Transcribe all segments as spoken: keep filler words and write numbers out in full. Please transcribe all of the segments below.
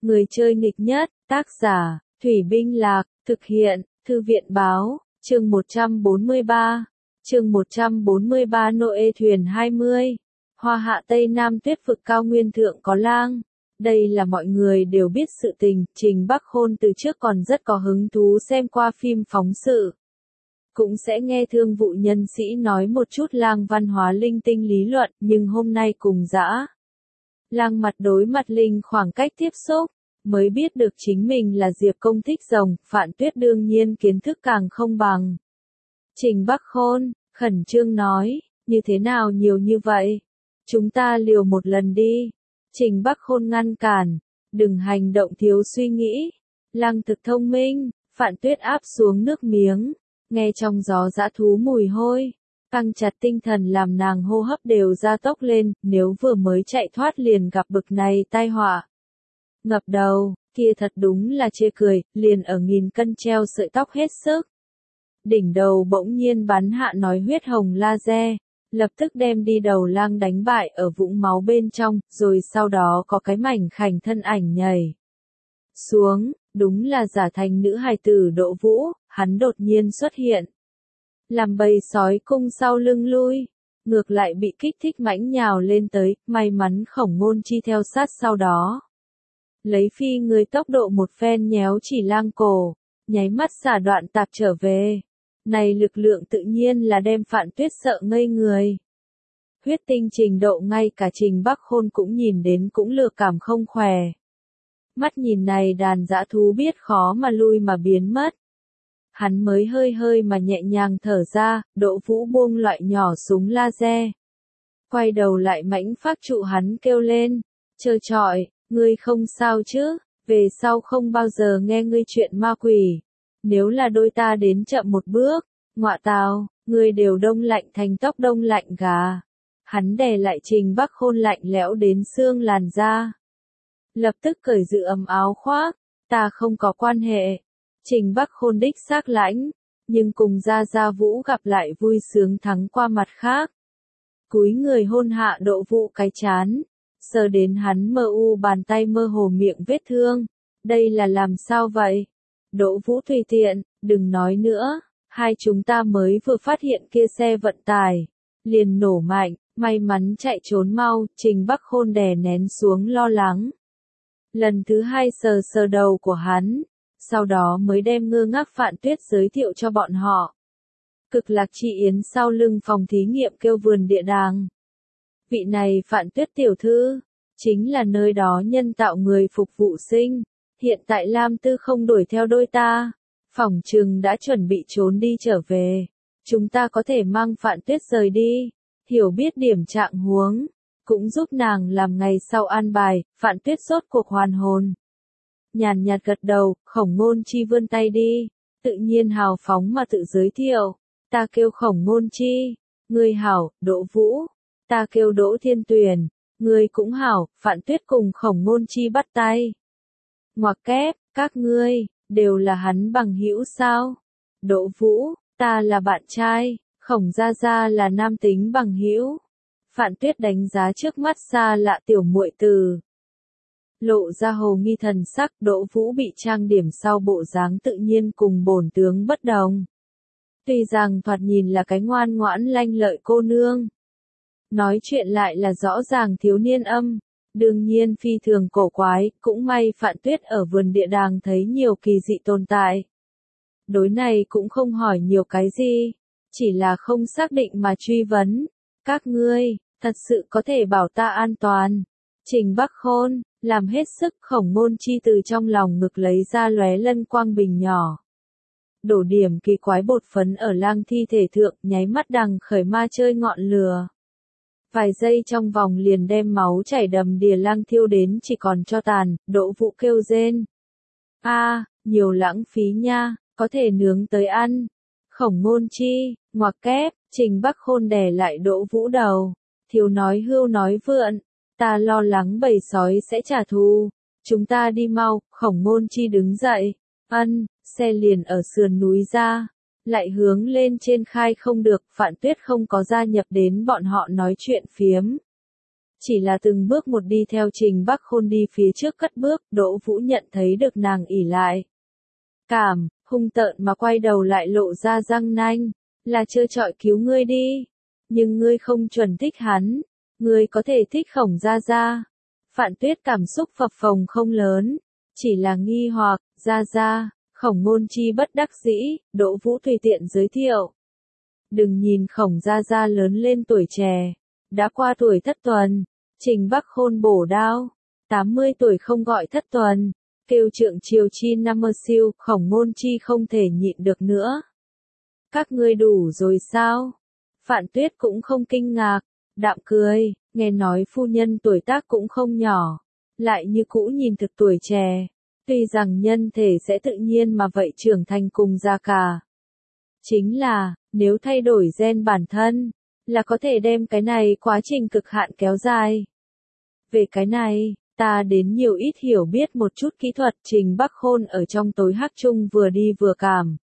Người chơi nghịch nhất, tác giả, Thủy Binh Lạc, thực hiện, Thư viện Báo, chương một trăm bốn mươi ba. Chương một trăm bốn mươi ba Noe thuyền hai mươi. Hoa hạ Tây Nam tuyết vực cao nguyên thượng có lang. Đây là mọi người đều biết sự tình, Trình Bắc Khôn từ trước còn rất có hứng thú xem qua phim phóng sự. Cũng sẽ nghe thương vụ nhân sĩ nói một chút lang văn hóa linh tinh lý luận, nhưng hôm nay cùng dã lang mặt đối mặt linh khoảng cách tiếp xúc, mới biết được chính mình là Diệp Công thích rồng, Phạn Tuyết đương nhiên kiến thức càng không bằng. Trình Bắc Khôn, khẩn trương nói, như thế nào nhiều như vậy? Chúng ta liều một lần đi. Trình Bắc Khôn ngăn cản, đừng hành động thiếu suy nghĩ. Lang thực thông minh, Phạn Tuyết áp xuống nước miếng, nghe trong gió dã thú mùi hôi, căng chặt tinh thần làm nàng hô hấp đều gia tốc lên, nếu vừa mới chạy thoát liền gặp bực này tai họa. Ngập đầu, kia thật đúng là chê cười, liền ở nghìn cân treo sợi tóc hết sức. Đỉnh đầu bỗng nhiên bắn hạ nói huyết hồng laser, lập tức đem đi đầu lang đánh bại ở vũng máu bên trong, rồi sau đó có cái mảnh khảnh thân ảnh nhảy xuống, đúng là giả thành nữ hài tử Đỗ Vũ, hắn đột nhiên xuất hiện. Làm bầy sói cung sau lưng lui, ngược lại bị kích thích mãnh nhào lên tới, may mắn Khổng Ngôn Chi theo sát sau đó. Lấy phi người tốc độ một phen nhéo chỉ lang cổ, nháy mắt xả đoạn tạp trở về. Này lực lượng tự nhiên là đem Phạn Tuyết sợ ngây người. Huyết tinh trình độ ngay cả Trình Bắc Khôn cũng nhìn đến cũng lược cảm không khỏe. Mắt nhìn này đàn dã thú biết khó mà lui mà biến mất. Hắn mới hơi hơi mà nhẹ nhàng thở ra, Đỗ Vũ buông loại nhỏ súng laser. Quay đầu lại mãnh phát trụ hắn kêu lên, trơ trọi, ngươi không sao chứ, về sau không bao giờ nghe ngươi chuyện ma quỷ. Nếu là đôi ta đến chậm một bước, ngọa tào, ngươi đều đông lạnh thành tóc đông lạnh gà. Hắn đè lại Trình Bắc Khôn lạnh lẽo đến xương làn da. Lập tức cởi giữ ấm áo khoác, ta không có quan hệ. Trình Bắc Khôn đích xác lãnh, nhưng cùng Gia Gia Vũ gặp lại vui sướng thắng qua mặt khác. Cúi người hôn hạ Đỗ Vũ cái chán, sờ đến hắn mơ u bàn tay mơ hồ miệng vết thương. Đây là làm sao vậy? Đỗ Vũ tùy tiện, đừng nói nữa, hai chúng ta mới vừa phát hiện kia xe vận tải, liền nổ mạnh, may mắn chạy trốn mau, Trình Bắc Khôn đè nén xuống lo lắng. Lần thứ hai sờ sờ đầu của hắn, sau đó mới đem ngơ ngác Phạn Tuyết giới thiệu cho bọn họ. Cực Lạc Chi Yến sau lưng phòng thí nghiệm kêu vườn địa đàng. Vị này Phạn Tuyết tiểu thư, chính là nơi đó nhân tạo người phục vụ sinh. Hiện tại Lam Tư không đuổi theo đôi ta, phỏng chừng đã chuẩn bị trốn đi trở về. Chúng ta có thể mang Phạn Tuyết rời đi, hiểu biết điểm trạng huống, cũng giúp nàng làm ngày sau an bài. Phạn Tuyết rốt cuộc hoàn hồn. Nhàn nhạt gật đầu, Khổng Ngôn Chi vươn tay đi, tự nhiên hào phóng mà tự giới thiệu. Ta kêu Khổng Ngôn Chi, ngươi hảo, Đỗ Vũ. Ta kêu Đỗ Thiên Tuyền, ngươi cũng hảo. Phạn Tuyết cùng Khổng Ngôn Chi bắt tay. Ngoặc kép, các ngươi, đều là hắn bằng hữu sao? Đỗ Vũ, ta là bạn trai, Khổng Gia Gia là nam tính bằng hữu. Phạn Tuyết đánh giá trước mắt xa lạ tiểu muội từ. Lộ ra hồ nghi thần sắc. Đỗ Vũ bị trang điểm sau bộ dáng tự nhiên cùng bổn tướng bất đồng. Tuy rằng thoạt nhìn là cái ngoan ngoãn lanh lợi cô nương, nói chuyện lại là rõ ràng thiếu niên âm. Đương nhiên phi thường cổ quái, cũng may Phạn Tuyết ở vườn địa đàng thấy nhiều kỳ dị tồn tại. Đối này cũng không hỏi nhiều cái gì, chỉ là không xác định mà truy vấn. Các ngươi, thật sự có thể bảo ta an toàn? Trình Bắc Khôn, làm hết sức. Khổng Ngôn Chi từ trong lòng ngực lấy ra lóe lân quang bình nhỏ. Đổ điểm kỳ quái bột phấn ở lang thi thể thượng, nháy mắt đằng khởi ma chơi ngọn lửa. Vài giây trong vòng liền đem máu chảy đầm đìa lang thiêu đến chỉ còn tro tàn. Đỗ Vũ kêu rên. A, à, nhiều lãng phí nha, có thể nướng tới ăn. Khổng Ngôn Chi, ngoặc kép, Trình Bắc Khôn đè lại Đỗ Vũ đầu. Thiếu nói hưu nói vượn, ta lo lắng bầy sói sẽ trả thù. Chúng ta đi mau. Khổng Ngôn Chi đứng dậy. Ân, xe liền ở sườn núi ra. Lại hướng lên trên khai không được. Phạn Tuyết không có gia nhập đến bọn họ nói chuyện phiếm. Chỉ là từng bước một đi theo Trình Bắc Khôn đi phía trước cất bước, Đỗ Vũ nhận thấy được nàng ỉ lại. Cảm, hung tợn mà quay đầu lại lộ ra răng nanh, là trơ trọi cứu ngươi đi. Nhưng ngươi không chuẩn thích hắn, ngươi có thể thích Khổng Gia Gia. Phạn Tuyết cảm xúc phập phồng không lớn, chỉ là nghi hoặc, Gia Gia, Khổng Ngôn Chi bất đắc dĩ, Đỗ Vũ tùy tiện giới thiệu. Đừng nhìn Khổng Gia Gia lớn lên tuổi trẻ, đã qua tuổi thất tuần, Trình Bắc Khôn bổ đao, tám mươi tuổi không gọi thất tuần, kêu trượng triều chi năm mơ siêu, Khổng Ngôn Chi không thể nhịn được nữa. Các ngươi đủ rồi sao? Phạn Tuyết cũng không kinh ngạc, đạm cười, nghe nói phu nhân tuổi tác cũng không nhỏ, lại như cũ nhìn thực tuổi trẻ, tuy rằng nhân thể sẽ tự nhiên mà vậy trưởng thành cùng già cả. Chính là, nếu thay đổi gen bản thân, là có thể đem cái này quá trình cực hạn kéo dài. Về cái này, ta đến nhiều ít hiểu biết một chút kỹ thuật. Trình Bắc Khôn ở trong tối hắc chung vừa đi vừa cảm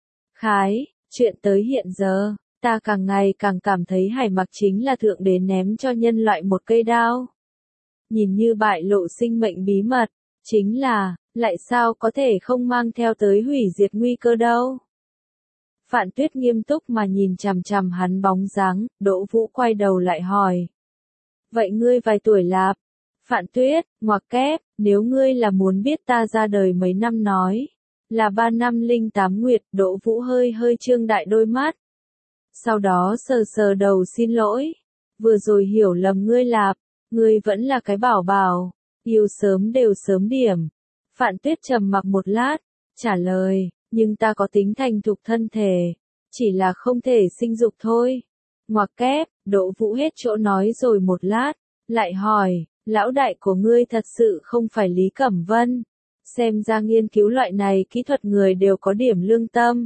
khái, chuyện tới hiện giờ, ta càng ngày càng cảm thấy Hải Mặc chính là thượng đế ném cho nhân loại một cây đao. Nhìn như bại lộ sinh mệnh bí mật, chính là, lại sao có thể không mang theo tới hủy diệt nguy cơ đâu. Phạn Tuyết nghiêm túc mà nhìn chằm chằm hắn bóng dáng, Đỗ Vũ quay đầu lại hỏi. Vậy ngươi vài tuổi lạp? Phạn Tuyết, ngoặc kép, nếu ngươi là muốn biết ta ra đời mấy năm nói, là ba năm linh tám nguyệt. Đỗ Vũ hơi hơi trương đại đôi mắt. Sau đó sờ sờ đầu xin lỗi. Vừa rồi hiểu lầm ngươi lạp, ngươi vẫn là cái bảo bảo, yêu sớm đều sớm điểm. Phạn Tuyết trầm mặc một lát, trả lời, nhưng ta có tính thành thục thân thể, chỉ là không thể sinh dục thôi. Ngoặc kép, Đỗ Vũ hết chỗ nói rồi một lát, lại hỏi, lão đại của ngươi thật sự không phải Lý Cẩm Vân. Xem ra nghiên cứu loại này kỹ thuật người đều có điểm lương tâm.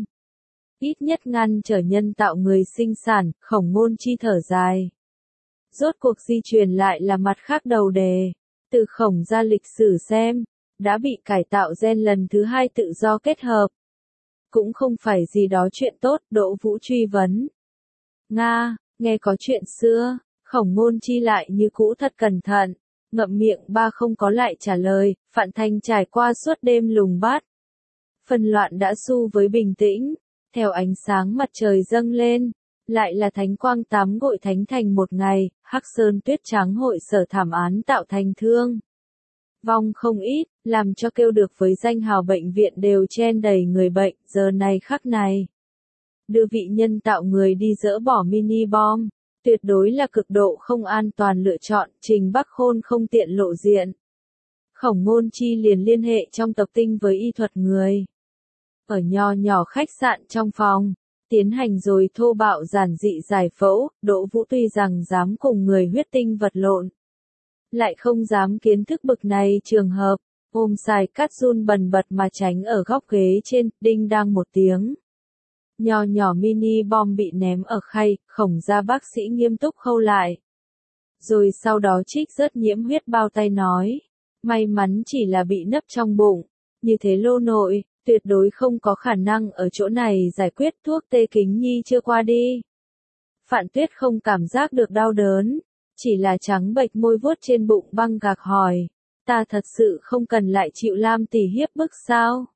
Ít nhất ngăn trở nhân tạo người sinh sản. Khổng Ngôn Chi thở dài. Rốt cuộc di truyền lại là mặt khác đầu đề. Từ Khổng gia lịch sử xem, đã bị cải tạo gen lần thứ hai tự do kết hợp. Cũng không phải gì đó chuyện tốt. Đỗ Vũ truy vấn. Nga, nghe có chuyện xưa. Khổng Ngôn Chi lại như cũ thật cẩn thận, ngậm miệng ba không có lại trả lời. Phạn Thanh trải qua suốt đêm lùng bắt. Phân loạn đã xu với bình tĩnh, theo ánh sáng mặt trời dâng lên, lại là thánh quang tám gội thánh thành một ngày. Hắc Sơn tuyết trắng hội sở thảm án tạo thành thương vong không ít, làm cho kêu được với danh hào bệnh viện đều chen đầy người bệnh. Giờ này khắc này, đưa vị nhân tạo người đi dỡ bỏ mini bom, tuyệt đối là cực độ không an toàn lựa chọn. Trình Bắc Khôn không tiện lộ diện. Khổng Ngôn Chi liền liên hệ trong tập tinh với y thuật người. Ở nho nhỏ khách sạn trong phòng, tiến hành rồi thô bạo giản dị giải phẫu. Đỗ Vũ tuy rằng dám cùng người huyết tinh vật lộn, lại không dám kiến thức bực này trường hợp, ôm xài cắt run bần bật mà tránh ở góc ghế trên. Đinh đang một tiếng, nho nhỏ mini bom bị ném ở khay. Khổng gia bác sĩ nghiêm túc khâu lại, rồi sau đó trích rớt nhiễm huyết bao tay nói, may mắn chỉ là bị nấp trong bụng, như thế lô nội, tuyệt đối không có khả năng ở chỗ này giải quyết. Thuốc tê kính nhi chưa qua đi. Phạn Tuyết không cảm giác được đau đớn, chỉ là trắng bệch môi vuốt trên bụng băng gạc hỏi, ta thật sự không cần lại chịu Lam tỷ hiếp bức sao?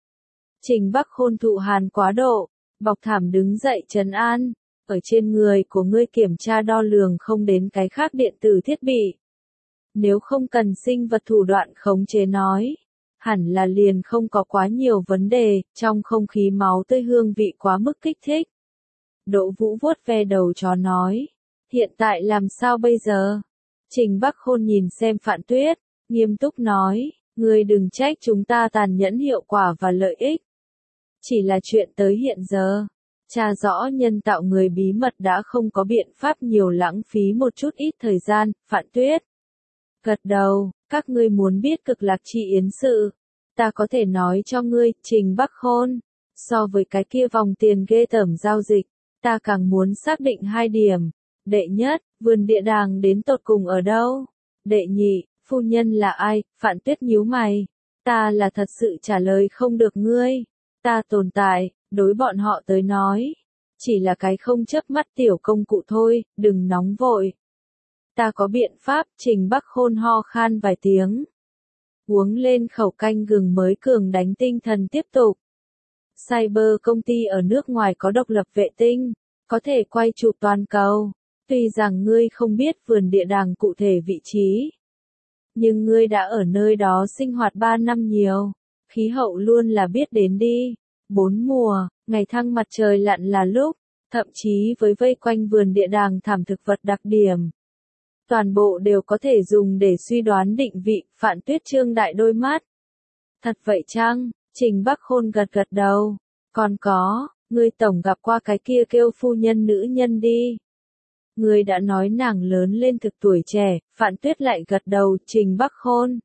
Trình Bắc Khôn thụ hàn quá độ, bọc thảm đứng dậy trấn an, ở trên người của ngươi kiểm tra đo lường không đến cái khác điện tử thiết bị. Nếu không cần sinh vật thủ đoạn khống chế nói, hẳn là liền không có quá nhiều vấn đề. Trong không khí máu tươi hương vị quá mức kích thích. Đỗ Vũ vuốt ve đầu chó nói, hiện tại làm sao bây giờ? Trình Bắc Khôn nhìn xem Phạn Tuyết, nghiêm túc nói, ngươi đừng trách chúng ta tàn nhẫn hiệu quả và lợi ích. Chỉ là chuyện tới hiện giờ, tra rõ nhân tạo người bí mật đã không có biện pháp nhiều lãng phí một chút ít thời gian. Phạn Tuyết gật đầu, các ngươi muốn biết cực lạc chi yến sự, ta có thể nói cho ngươi. Trình Bắc Khôn, so với cái kia vòng tiền ghê tởm giao dịch, ta càng muốn xác định hai điểm. Đệ nhất, vườn địa đàng đến tột cùng ở đâu? Đệ nhị, phu nhân là ai? Phạn Tuyết nhíu mày, ta là thật sự trả lời không được ngươi. Ta tồn tại, đối bọn họ tới nói, chỉ là cái không chớp mắt tiểu công cụ thôi. Đừng nóng vội. Ta có biện pháp, Trình Bắc Khôn ho khan vài tiếng. Uống lên khẩu canh gừng mới cường đánh tinh thần tiếp tục. Cyber công ty ở nước ngoài có độc lập vệ tinh, có thể quay chụp toàn cầu. Tuy rằng ngươi không biết vườn địa đàng cụ thể vị trí, nhưng ngươi đã ở nơi đó sinh hoạt ba năm nhiều, khí hậu luôn là biết đến đi. Bốn mùa, ngày thăng mặt trời lặn là lúc, thậm chí với vây quanh vườn địa đàng thảm thực vật đặc điểm. Toàn bộ đều có thể dùng để suy đoán định vị, Phạn Tuyết trương đại đôi mắt. Thật vậy chăng? Trình Bắc Khôn gật gật đầu. Còn có, ngươi tổng gặp qua cái kia kêu phu nhân nữ nhân đi. Ngươi đã nói nàng lớn lên thực tuổi trẻ, Phạn Tuyết lại gật đầu, Trình Bắc Khôn.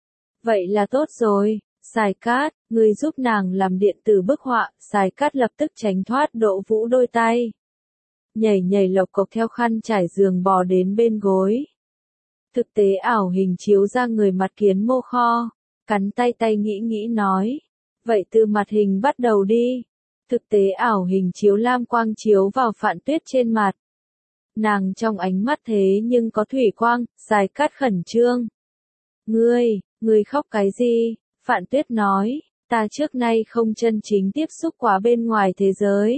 Vậy là tốt rồi, Sài Cát, ngươi giúp nàng làm điện tử bức họa, Sài Cát lập tức tránh thoát Đỗ Vũ đôi tay. Nhảy nhảy lộc cộc theo khăn trải giường bò đến bên gối. Thực tế ảo hình chiếu ra người mặt kiến mô kho, cắn tay tay nghĩ nghĩ nói. Vậy từ mặt hình bắt đầu đi. Thực tế ảo hình chiếu lam quang chiếu vào Phạn Tuyết trên mặt. Nàng trong ánh mắt thế nhưng có thủy quang, Sài Cát khẩn trương. Ngươi, ngươi khóc cái gì? Phạn Tuyết nói, ta trước nay không chân chính tiếp xúc quá bên ngoài thế giới.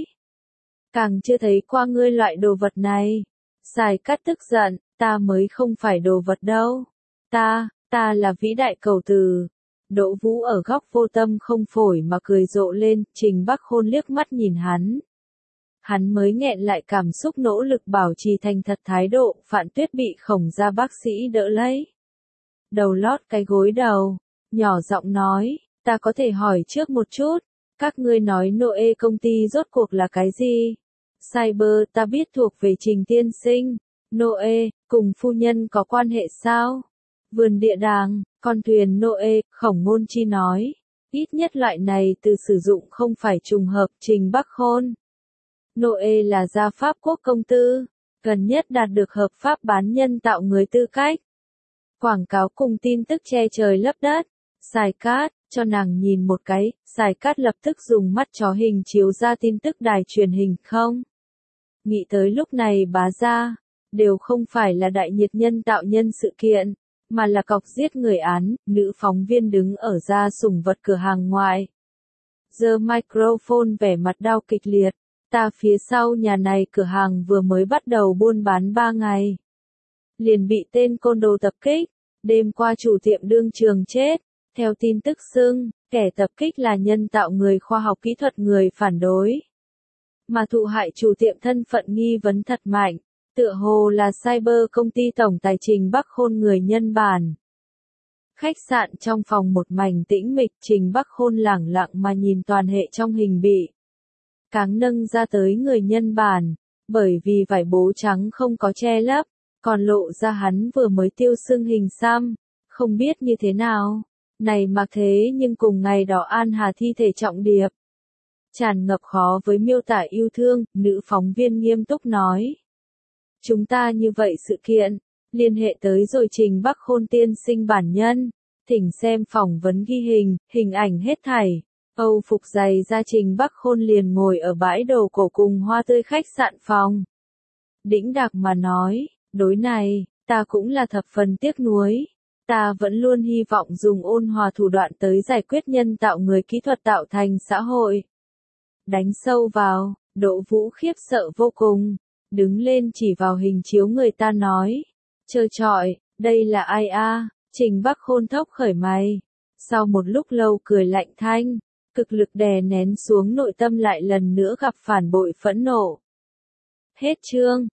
Càng chưa thấy qua ngươi loại đồ vật này. Sài Cát tức giận, ta mới không phải đồ vật đâu. Ta, ta là vĩ đại cầu từ. Đỗ Vũ ở góc vô tâm không phổi mà cười rộ lên, Trình Bắc Khôn liếc mắt nhìn hắn. Hắn mới nghẹn lại cảm xúc nỗ lực bảo trì thành thật thái độ, Phạn Tuyết bị khổng ra bác sĩ đỡ lấy. Đầu lót cái gối đầu, nhỏ giọng nói, ta có thể hỏi trước một chút, các ngươi nói Noe công ty rốt cuộc là cái gì? Cyber ta biết thuộc về Trình tiên sinh, Noe, cùng phu nhân có quan hệ sao? Vườn địa đàng, con thuyền Noe, Khổng Ngôn Chi nói, ít nhất loại này từ sử dụng không phải trùng hợp, Trình Bắc Khôn. Noe là gia Pháp quốc công tư, gần nhất đạt được hợp pháp bán nhân tạo người tư cách. Quảng cáo cùng tin tức che trời lấp đất. Sài Cát, cho nàng nhìn một cái, Sài Cát lập tức dùng mắt chó hình chiếu ra tin tức đài truyền hình không? Nghĩ tới lúc này bá ra, đều không phải là đại nhiệt nhân tạo nhân sự kiện, mà là cọc giết người án, nữ phóng viên đứng ở ra sủng vật cửa hàng ngoài. Giơ microphone vẻ mặt đau kịch liệt, ta phía sau nhà này cửa hàng vừa mới bắt đầu buôn bán ba ngày. Liền bị tên côn đồ tập kích, đêm qua chủ tiệm đương trường chết. Theo tin tức xưng, kẻ tập kích là nhân tạo người khoa học kỹ thuật người phản đối. Mà thụ hại chủ tiệm thân phận nghi vấn thật mạnh, tựa hồ là cyber công ty tổng tài Trình Bắc Khôn người nhân bản. Khách sạn trong phòng một mảnh tĩnh mịch, Trình Bắc Khôn lẳng lặng mà nhìn toàn hệ trong hình bị. Cáng nâng ra tới người nhân bản, bởi vì vải bố trắng không có che lấp, còn lộ ra hắn vừa mới tiêu xương hình xăm, không biết như thế nào. Này mặc thế nhưng cùng ngày đó An Hà thi thể trọng điệp. Tràn ngập khó với miêu tả yêu thương, nữ phóng viên nghiêm túc nói. Chúng ta như vậy sự kiện, liên hệ tới rồi Trình Bắc Khôn tiên sinh bản nhân, thỉnh xem phỏng vấn ghi hình, hình ảnh hết thảy. Âu phục dày ra Trình Bắc Khôn liền ngồi ở bãi đồ cổ cùng hoa tươi khách sạn phòng. Đĩnh đạc mà nói, đối này, ta cũng là thập phần tiếc nuối. Ta vẫn luôn hy vọng dùng ôn hòa thủ đoạn tới giải quyết nhân tạo người kỹ thuật tạo thành xã hội. Đánh sâu vào, Đỗ Vũ khiếp sợ vô cùng, đứng lên chỉ vào hình chiếu người ta nói. Trơ trọi, đây là ai a? Trình Bắc Khôn thốc khởi mày. Sau một lúc lâu cười lạnh thanh, cực lực đè nén xuống nội tâm lại lần nữa gặp phản bội phẫn nộ. Hết chương.